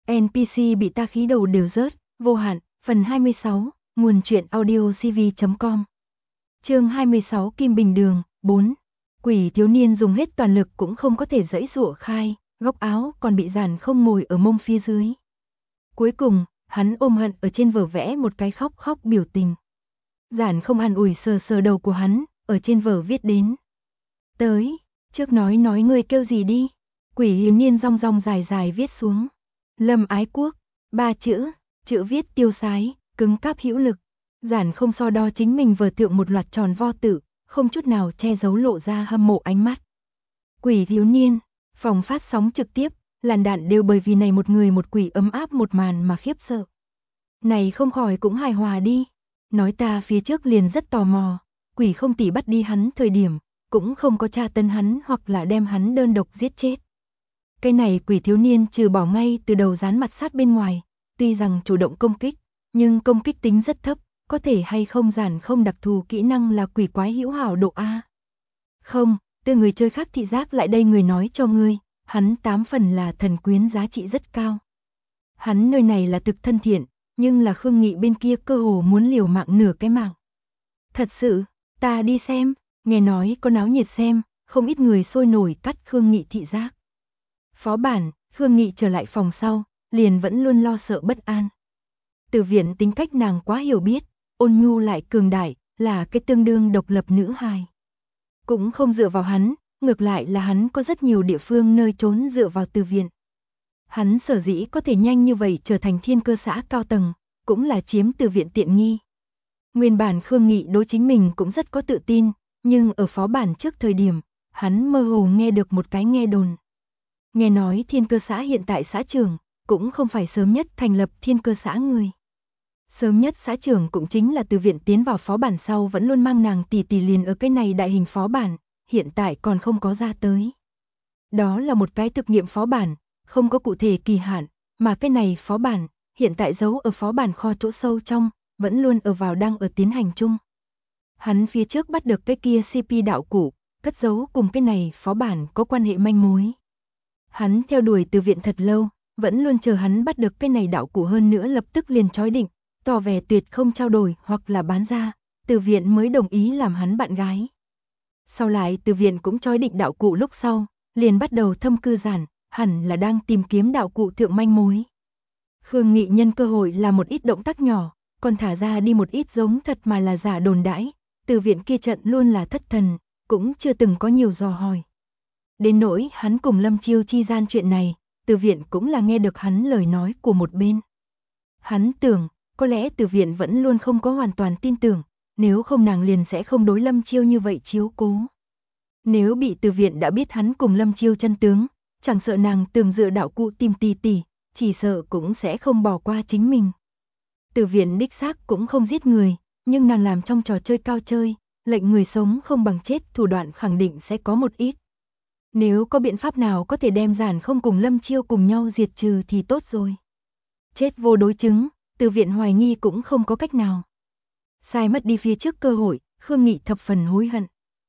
NPC bị ta khí đầu đều rớt, vô hạn, phần 26, nguồn truyện audio cv.com. Chương 26 Kim Bình Đường, 4. Quỷ thiếu niên dùng hết toàn lực cũng không có thể giãy giụa khai, góc áo còn bị Giản Không ngồi ở mông phía dưới. Cuối cùng, hắn ôm hận ở trên vở vẽ một cái khóc khóc biểu tình. Giản Không an ủi sờ sờ đầu của hắn, ở trên vở viết đến. Tới, trước nói ngươi kêu gì đi. Quỷ thiếu niên rong rong dài dài viết xuống. Lâm Ái Quốc, 3 chữ, chữ viết tiêu sái, cứng cáp hữu lực. Giản Không so đo chính mình vở tượng một loạt tròn vo tự, không chút nào che giấu lộ ra hâm mộ ánh mắt. Quỷ thiếu niên, phòng phát sóng trực tiếp, làn đạn đều bởi vì này một người một quỷ ấm áp một màn mà khiếp sợ. Này không khỏi cũng hài hòa đi. Nói ta phía trước liền rất tò mò, quỷ không tỷ bắt đi hắn thời điểm, cũng không có tra tấn hắn hoặc là đem hắn đơn độc giết chết. Cái này quỷ thiếu niên trừ bỏ ngay từ đầu dán mặt sát bên ngoài, tuy rằng chủ động công kích, nhưng công kích tính rất thấp, có thể hay không Giản Không đặc thù kỹ năng là quỷ quái hữu hảo độ A. Không, từ người chơi khác thị giác lại đây người nói cho ngươi, hắn 8 phần là thần quyến giá trị rất cao. Hắn nơi này là thực thân thiện, nhưng là Khương Nghị bên kia cơ hồ muốn liều mạng nửa cái mạng. Thật sự, ta đi xem, nghe nói có náo nhiệt xem, không ít người sôi nổi cắt Khương Nghị thị giác. Phó bản, Khương Nghị trở lại phòng sau, liền vẫn luôn lo sợ bất an. Từ Viện tính cách nàng quá hiểu biết, ôn nhu lại cường đại, là cái tương đương độc lập nữ hài. Cũng không dựa vào hắn, ngược lại là hắn có rất nhiều địa phương nơi trốn dựa vào Từ Viện. Hắn sở dĩ có thể nhanh như vậy trở thành thiên cơ xã cao tầng, cũng là chiếm Từ Viện tiện nghi. Nguyên bản Khương Nghị đối chính mình cũng rất có tự tin, nhưng ở phó bản trước thời điểm, hắn mơ hồ nghe được một cái nghe đồn. Nghe nói thiên cơ xã hiện tại xã trưởng, cũng không phải sớm nhất thành lập thiên cơ xã người. Sớm nhất xã trưởng cũng chính là Từ Viện tiến vào phó bản sau vẫn luôn mang nàng tỷ tỷ liền ở cái này đại hình phó bản, hiện tại còn không có ra tới. Đó là một cái thực nghiệm phó bản, không có cụ thể kỳ hạn, mà cái này phó bản, hiện tại giấu ở phó bản kho chỗ sâu trong, vẫn luôn đang ở tiến hành chung. Hắn phía trước bắt được cái kia CP đạo cụ, cất giấu cùng cái này phó bản có quan hệ manh mối. Hắn theo đuổi Từ Viện thật lâu, vẫn luôn chờ hắn bắt được cái này đạo cụ hơn nữa lập tức liền chói định, tỏ vẻ tuyệt không trao đổi hoặc là bán ra, Từ Viện mới đồng ý làm hắn bạn gái. Sau lại Từ Viện cũng chói định đạo cụ lúc sau, liền bắt đầu thâm cư Giản, hẳn là đang tìm kiếm đạo cụ thượng manh mối. Khương Nghị nhân cơ hội làm một ít động tác nhỏ, còn thả ra đi một ít giống thật mà là giả đồn đãi, Từ Viện kia trận luôn là thất thần, cũng chưa từng có nhiều dò hỏi. Đến nỗi hắn cùng Lâm Chiêu chi gian chuyện này, Từ Viện cũng là nghe được hắn lời nói của một bên. Hắn tưởng, có lẽ Từ Viện vẫn luôn không có hoàn toàn tin tưởng, nếu không nàng liền sẽ không đối Lâm Chiêu như vậy chiếu cố. Nếu bị Từ Viện đã biết hắn cùng Lâm Chiêu chân tướng, chẳng sợ nàng tưởng dựa đạo cụ tìm tỷ tỷ, chỉ sợ cũng sẽ không bỏ qua chính mình. Từ Viện đích xác cũng không giết người, nhưng nàng làm trong trò chơi cao chơi, lệnh người sống không bằng chết thủ đoạn khẳng định sẽ có một ít. Nếu có biện pháp nào có thể đem Giản Không cùng Lâm Chiêu cùng nhau diệt trừ thì tốt rồi. Chết vô đối chứng, Từ Viện hoài nghi cũng không có cách nào. Sai mất đi phía trước cơ hội, Khương Nghị thập phần hối hận.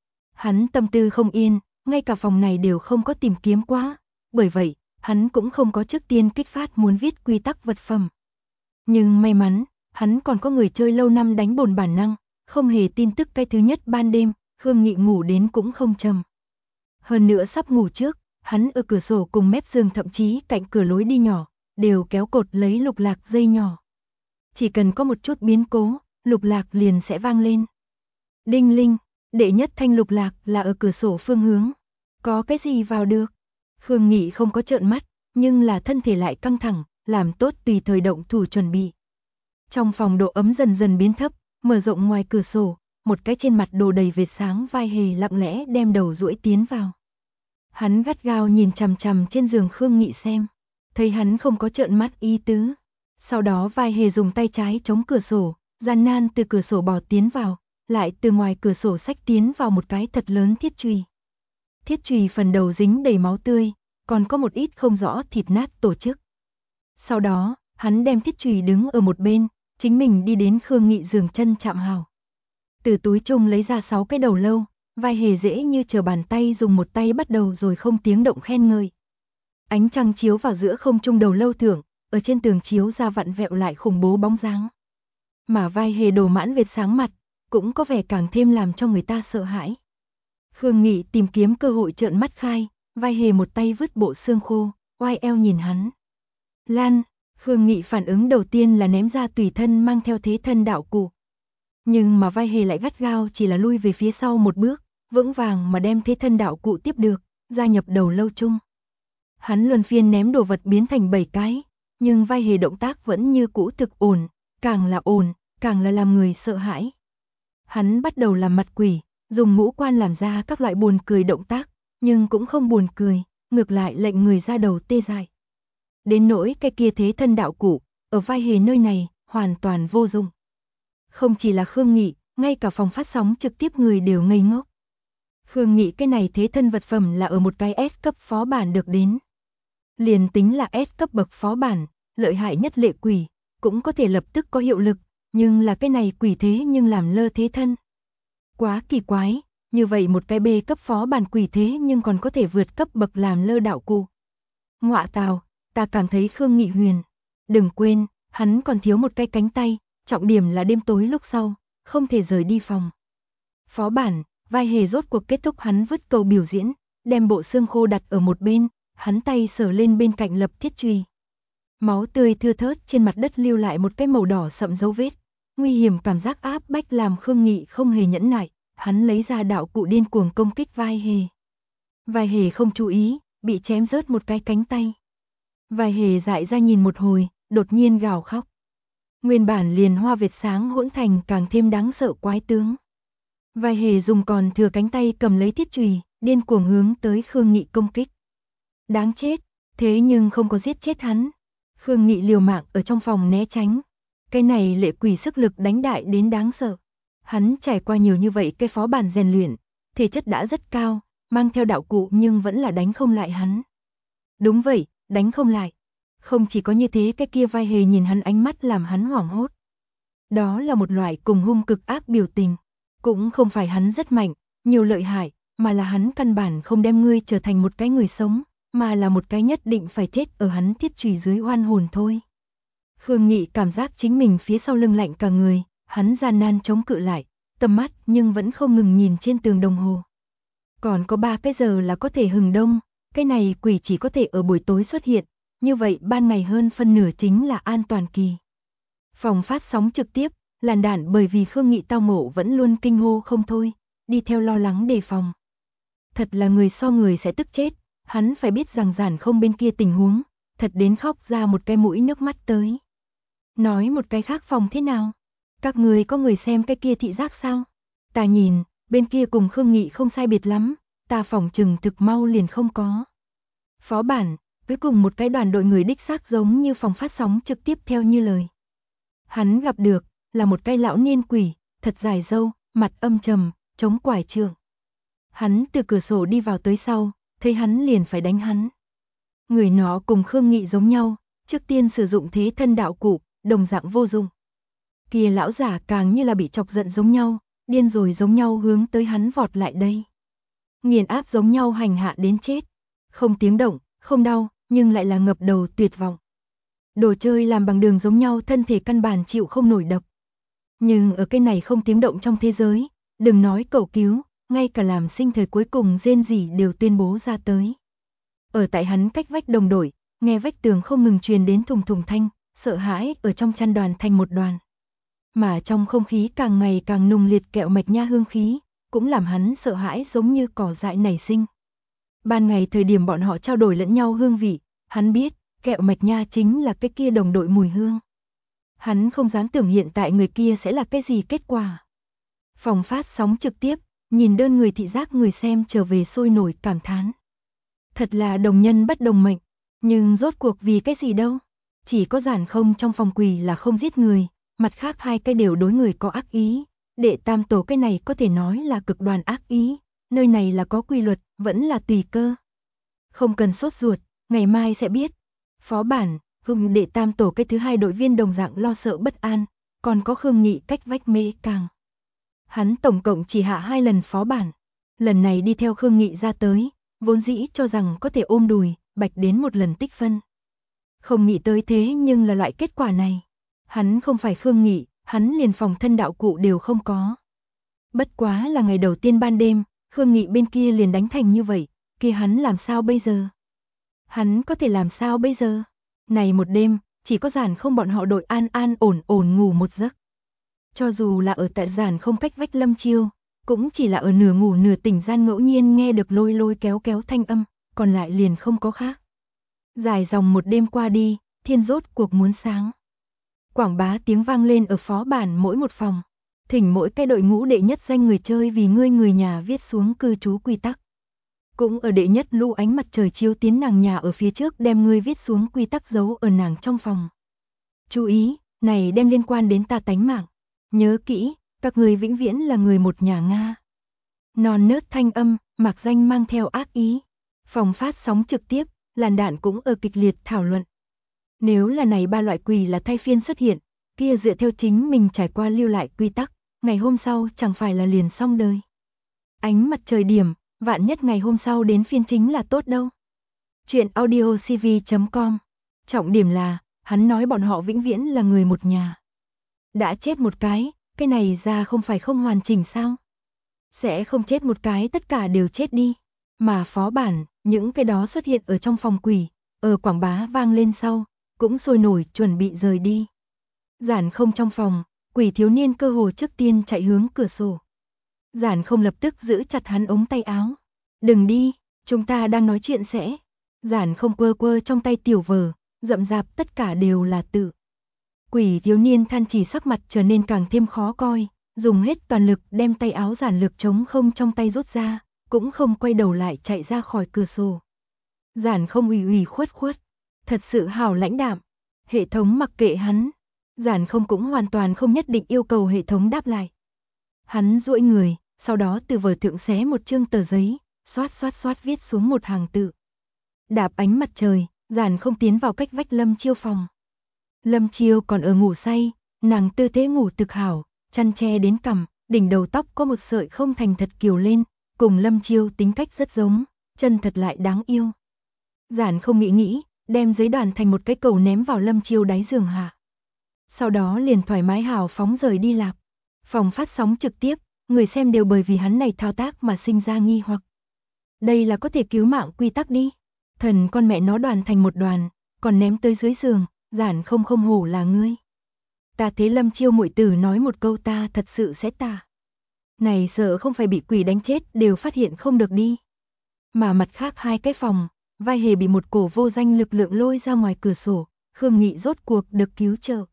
Hắn tâm tư không yên, ngay cả phòng này đều không có tìm kiếm quá, bởi vậy, hắn cũng không có trước tiên kích phát muốn viết quy tắc vật phẩm. Nhưng may mắn, hắn còn có người chơi lâu năm đánh bồn bản năng, không hề tin tức cái thứ nhất ban đêm, Khương Nghị ngủ đến cũng không trầm. Hơn nữa sắp ngủ trước, hắn ở cửa sổ cùng mép giường thậm chí cạnh cửa lối đi nhỏ, đều kéo cột lấy lục lạc dây nhỏ. Chỉ cần có một chút biến cố, lục lạc liền sẽ vang lên. Đinh linh, đệ nhất thanh lục lạc là ở cửa sổ phương hướng. Có cái gì vào được? Khương Nghị không có trợn mắt, nhưng là thân thể lại căng thẳng, làm tốt tùy thời động thủ chuẩn bị. Trong phòng độ ấm dần dần biến thấp, mở rộng ngoài cửa sổ, một cái trên mặt đồ đầy vệt sáng vai hề lặng lẽ đem đầu duỗi tiến vào. Hắn gắt gao nhìn chằm chằm trên giường Khương Nghị xem, thấy hắn không có trợn mắt ý tứ. Sau đó vai hề dùng tay trái chống cửa sổ, gian nan từ cửa sổ bò tiến vào, lại từ ngoài cửa sổ xách tiến vào một cái thật lớn thiết chùy. Thiết chùy phần đầu dính đầy máu tươi, còn có một ít không rõ thịt nát tổ chức. Sau đó, hắn đem thiết chùy đứng ở một bên, chính mình đi đến Khương Nghị giường chân chạm hào. Từ túi chung lấy ra 6 cái đầu lâu, vai hề dễ như trở bàn tay dùng một tay bắt đầu rồi không tiếng động khen ngợi. Ánh trăng chiếu vào giữa không trung đầu lâu thưởng, ở trên tường chiếu ra vặn vẹo lại khủng bố bóng dáng. Mà vai hề đồ mãn vệt sáng mặt, cũng có vẻ càng thêm làm cho người ta sợ hãi. Khương Nghị tìm kiếm cơ hội trợn mắt khai, vai hề một tay vứt bộ xương khô, oai eo nhìn hắn. Lan, Khương Nghị phản ứng đầu tiên là ném ra tùy thân mang theo thế thân đạo cụ. Nhưng mà vai hề lại gắt gao chỉ là lui về phía sau một bước, vững vàng mà đem thế thân đạo cụ tiếp được, gia nhập đầu lâu chung. Hắn luân phiên ném đồ vật biến thành 7 cái, nhưng vai hề động tác vẫn như cũ thực ổn, càng là làm người sợ hãi. Hắn bắt đầu làm mặt quỷ, dùng ngũ quan làm ra các loại buồn cười động tác, nhưng cũng không buồn cười, ngược lại lệnh người ra đầu tê dại. Đến nỗi cái kia thế thân đạo cụ, ở vai hề nơi này, hoàn toàn vô dụng. Không chỉ là Khương Nghị, ngay cả phòng phát sóng trực tiếp người đều ngây ngốc. Khương Nghị cái này thế thân vật phẩm là ở một cái S cấp phó bản được đến. Liền tính là S cấp bậc phó bản, lợi hại nhất lệ quỷ, cũng có thể lập tức có hiệu lực, nhưng là cái này quỷ thế nhưng làm lơ thế thân. Quá kỳ quái, như vậy một cái B cấp phó bản quỷ thế nhưng còn có thể vượt cấp bậc làm lơ đạo cụ. Ngọa tào, ta cảm thấy Khương Nghị huyền. Đừng quên, hắn còn thiếu một cái cánh tay, trọng điểm là đêm tối lúc sau, không thể rời đi phòng. Phó bản, vai hề rốt cuộc kết thúc hắn vứt cầu biểu diễn, đem bộ xương khô đặt ở một bên, hắn tay sờ lên bên cạnh lập thiết chùy. Máu tươi thưa thớt trên mặt đất lưu lại một cái màu đỏ sậm dấu vết. Nguy hiểm cảm giác áp bách làm Khương Nghị không hề nhẫn nại, hắn lấy ra đạo cụ điên cuồng công kích vai hề. Vai hề không chú ý, bị chém rớt một cái cánh tay. Vai hề dại ra nhìn một hồi, đột nhiên gào khóc. Nguyên bản liền hoa vệt sáng hỗn thành càng thêm đáng sợ quái tướng. Vai hề dùng còn thừa cánh tay cầm lấy thiết chùy, điên cuồng hướng tới Khương Nghị công kích. Đáng chết, thế nhưng không có giết chết hắn. Khương Nghị liều mạng ở trong phòng né tránh. Cái này lệ quỷ sức lực đánh đại đến đáng sợ. Hắn trải qua nhiều như vậy cái phó bản rèn luyện, thể chất đã rất cao, mang theo đạo cụ nhưng vẫn là đánh không lại hắn. Đúng vậy, đánh không lại. Không chỉ có như thế, cái kia vai hề nhìn hắn ánh mắt làm hắn hoảng hốt. Đó là một loại cùng hung cực ác biểu tình. Cũng không phải hắn rất mạnh, nhiều lợi hại, mà là hắn căn bản không đem ngươi trở thành một cái người sống, mà là một cái nhất định phải chết ở hắn thiết chùy dưới oan hồn thôi. Khương Nghị cảm giác chính mình phía sau lưng lạnh cả người, hắn gian nan chống cự lại, tầm mắt nhưng vẫn không ngừng nhìn trên tường đồng hồ. Còn có 3 cái giờ là có thể hừng đông, cái này quỷ chỉ có thể ở buổi tối xuất hiện, như vậy ban ngày hơn phân nửa chính là an toàn kỳ. Phòng phát sóng trực tiếp, làn đạn bởi vì Khương Nghị tao ngộ vẫn luôn kinh hô không thôi, đi theo lo lắng đề phòng. Thật là người so người sẽ tức chết, hắn phải biết rằng giản không bên kia tình huống, thật đến khóc ra một cái mũi nước mắt tới. Nói một cái khác phòng thế nào? Các người có người xem cái kia thị giác sao? Ta nhìn, bên kia cùng Khương Nghị không sai biệt lắm, ta phỏng chừng thực mau liền không có. Phó bản, cuối cùng một cái đoàn đội người đích xác giống như phòng phát sóng trực tiếp theo như lời. Hắn gặp được, là một cái lão niên quỷ, thật dài râu, mặt âm trầm, chống quải trượng. Hắn từ cửa sổ đi vào tới sau, thấy hắn liền phải đánh hắn. Người nó cùng Khương Nghị giống nhau, trước tiên sử dụng thế thân đạo cụ, đồng dạng vô dụng. Kia lão giả càng như là bị chọc giận giống nhau, điên rồi giống nhau hướng tới hắn vọt lại đây. Nghiền áp giống nhau hành hạ đến chết. Không tiếng động, không đau, nhưng lại là ngập đầu tuyệt vọng. Đồ chơi làm bằng đường giống nhau thân thể căn bản chịu không nổi độc. Nhưng ở cái này không tiếng động trong thế giới, đừng nói cầu cứu, ngay cả làm sinh thời cuối cùng rên rỉ đều tuyên bố ra tới. Ở tại hắn cách vách đồng đội, nghe vách tường không ngừng truyền đến thùng thùng thanh, sợ hãi ở trong chăn đoàn thành một đoàn. Mà trong không khí càng ngày càng nùng liệt kẹo mạch nha hương khí, cũng làm hắn sợ hãi giống như cỏ dại nảy sinh. Ban ngày thời điểm bọn họ trao đổi lẫn nhau hương vị, hắn biết, kẹo mạch nha chính là cái kia đồng đội mùi hương. Hắn không dám tưởng hiện tại người kia sẽ là cái gì kết quả. Phòng phát sóng trực tiếp, nhìn đơn người thị giác người xem trở về sôi nổi cảm thán. Thật là đồng nhân bất đồng mệnh, nhưng rốt cuộc vì cái gì đâu. Chỉ có giản không trong phòng quỷ là không giết người, mặt khác 2 cái đều đối người có ác ý. Đệ tam tổ cái này có thể nói là cực đoan ác ý, nơi này là có quy luật, vẫn là tùy cơ. Không cần sốt ruột, ngày mai sẽ biết. Phó bản, hùng đệ tam tổ cái thứ 2 đội viên đồng dạng lo sợ bất an, còn có Khương Nghị cách vách mê càng. Hắn tổng cộng chỉ hạ 2 lần phó bản, lần này đi theo Khương Nghị ra tới, vốn dĩ cho rằng có thể ôm đùi, bạch đến một lần tích phân. Không nghĩ tới thế nhưng là loại kết quả này. Hắn không phải Khương Nghị, hắn liền phòng thân đạo cụ đều không có. Bất quá là ngày đầu tiên ban đêm, Khương Nghị bên kia liền đánh thành như vậy, kia hắn làm sao bây giờ? Hắn có thể làm sao bây giờ? Này một đêm, chỉ có Giản Không bọn họ đội an an ổn ổn ngủ một giấc. Cho dù là ở tại Giản Không cách vách Lâm Chiêu, cũng chỉ là ở nửa ngủ nửa tỉnh gian ngẫu nhiên nghe được lôi lôi kéo kéo thanh âm, còn lại liền không có khác. Dài dòng một đêm qua đi, thiên rốt cuộc muốn sáng. Quảng bá tiếng vang lên ở phó bản mỗi một phòng. Thỉnh mỗi cái đội ngũ đệ nhất danh người chơi vì ngươi người nhà viết xuống cư trú quy tắc. Cũng ở đệ nhất lũ ánh mặt trời chiếu tiến nàng nhà ở phía trước đem ngươi viết xuống quy tắc giấu ở nàng trong phòng. Chú ý, này đem liên quan đến ta tánh mạng. Nhớ kỹ, các người vĩnh viễn là người một nhà Nga. Non nớt thanh âm, mạc danh mang theo ác ý. Phòng phát sóng trực tiếp, làn đạn cũng ở kịch liệt thảo luận. Nếu là này ba loại quỷ là thay phiên xuất hiện, kia dựa theo chính mình trải qua lưu lại quy tắc, ngày hôm sau chẳng phải là liền xong đời. Ánh mặt trời điểm, vạn nhất ngày hôm sau đến phiên chính là tốt đâu. Chuyện audiocv.com. Trọng điểm là, hắn nói bọn họ vĩnh viễn là người một nhà. Đã chết một cái này ra không phải không hoàn chỉnh sao? Sẽ không chết một cái tất cả đều chết đi. Mà phó bản, những cái đó xuất hiện ở trong phòng quỷ, ở quảng bá vang lên sau, cũng sôi nổi chuẩn bị rời đi. Giản Không trong phòng, quỷ thiếu niên cơ hồ trước tiên chạy hướng cửa sổ. Giản Không lập tức giữ chặt hắn ống tay áo. Đừng đi, chúng ta đang nói chuyện sẽ. Giản Không quơ quơ trong tay tiểu vở, rậm rạp tất cả đều là tự. Quỷ thiếu niên than chỉ sắc mặt trở nên càng thêm khó coi, dùng hết toàn lực đem tay áo giản lực trống không trong tay rút ra, cũng không quay đầu lại chạy ra khỏi cửa sổ. Giản Không ủy ủy khuất khuất, thật sự hảo lãnh đạm. Hệ thống mặc kệ hắn. Giản Không cũng hoàn toàn không nhất định yêu cầu hệ thống đáp lại. Hắn duỗi người, sau đó từ vở thượng xé một chương tờ giấy, xoát viết xuống một hàng tự. Đạp ánh mặt trời, Giản Không tiến vào cách vách Lâm Chiêu phòng. Lâm Chiêu còn ở ngủ say, nàng tư thế ngủ thực hảo, chăn che đến cằm, đỉnh đầu tóc có một sợi không thành thật kiều lên, cùng Lâm Chiêu tính cách rất giống, chân thật lại đáng yêu. Giản Không nghĩ, đem giấy đoàn thành một cái cầu ném vào Lâm Chiêu đáy giường hạ. Sau đó liền thoải mái hào phóng rời đi lạc. Phòng phát sóng trực tiếp, người xem đều bởi vì hắn này thao tác mà sinh ra nghi hoặc. Đây là có thể cứu mạng quy tắc đi. Thần con mẹ nó đoàn thành một đoàn, còn ném tới dưới giường, Giản Không không hổ là ngươi. Ta thấy Lâm Chiêu muội tử nói một câu ta thật sự sẽ tả. Này sợ không phải bị quỷ đánh chết đều phát hiện không được đi. Mà mặt khác hai cái phòng, vai hề bị một cổ vô danh lực lượng lôi ra ngoài cửa sổ, Khương Nghị rốt cuộc được cứu trợ.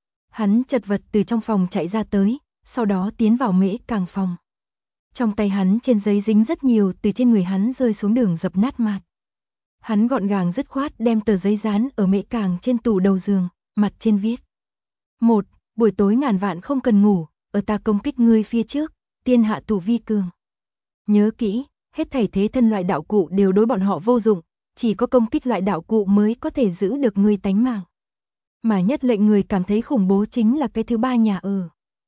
Hắn chật vật từ trong phòng chạy ra tới, sau đó tiến vào Mễ Càng phòng. Trong tay hắn trên giấy dính rất nhiều từ trên người hắn rơi xuống đường dập nát mạt. Hắn gọn gàng dứt khoát đem tờ giấy dán ở Mễ Càng trên tủ đầu giường, mặt trên viết. 1. Buổi tối ngàn vạn không cần ngủ, ở ta công kích ngươi phía trước, tiên hạ thủ vi cường. Nhớ kỹ, hết thảy thế thân loại đạo cụ đều đối bọn họ vô dụng, chỉ có công kích loại đạo cụ mới có thể giữ được ngươi tánh mạng. Mà nhất lệnh người cảm thấy khủng bố chính là cái thứ ba nhà ở.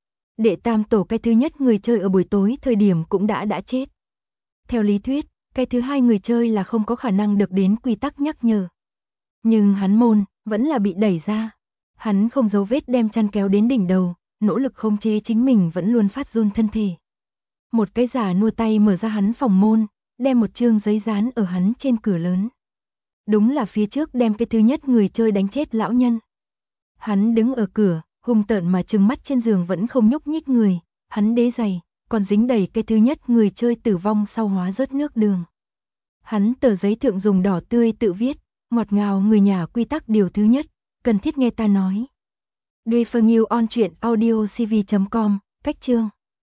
Đệ tam tổ cái thứ nhất người chơi ở buổi tối thời điểm cũng đã chết. Theo lý thuyết, cái thứ hai người chơi là không có khả năng được đến quy tắc nhắc nhở. Nhưng hắn môn, vẫn là bị đẩy ra. Hắn không giấu vết đem chăn kéo đến đỉnh đầu, nỗ lực khống chế chính mình vẫn luôn phát run thân thể. Một cái giả nua tay mở ra hắn phòng môn, đem một chương giấy dán ở hắn trên cửa lớn. Đúng là phía trước đem cái thứ nhất người chơi đánh chết lão nhân. Hắn đứng ở cửa, hung tợn mà trừng mắt trên giường vẫn không nhúc nhích người, hắn đế giày, còn dính đầy cái thứ nhất người chơi tử vong sau hóa rớt nước đường. Hắn tờ giấy thượng dùng đỏ tươi tự viết, ngọt ngào người nhà quy tắc điều thứ nhất, cần thiết nghe ta nói. Duy Phương Yêu on truyện audiocv.com, cách chương.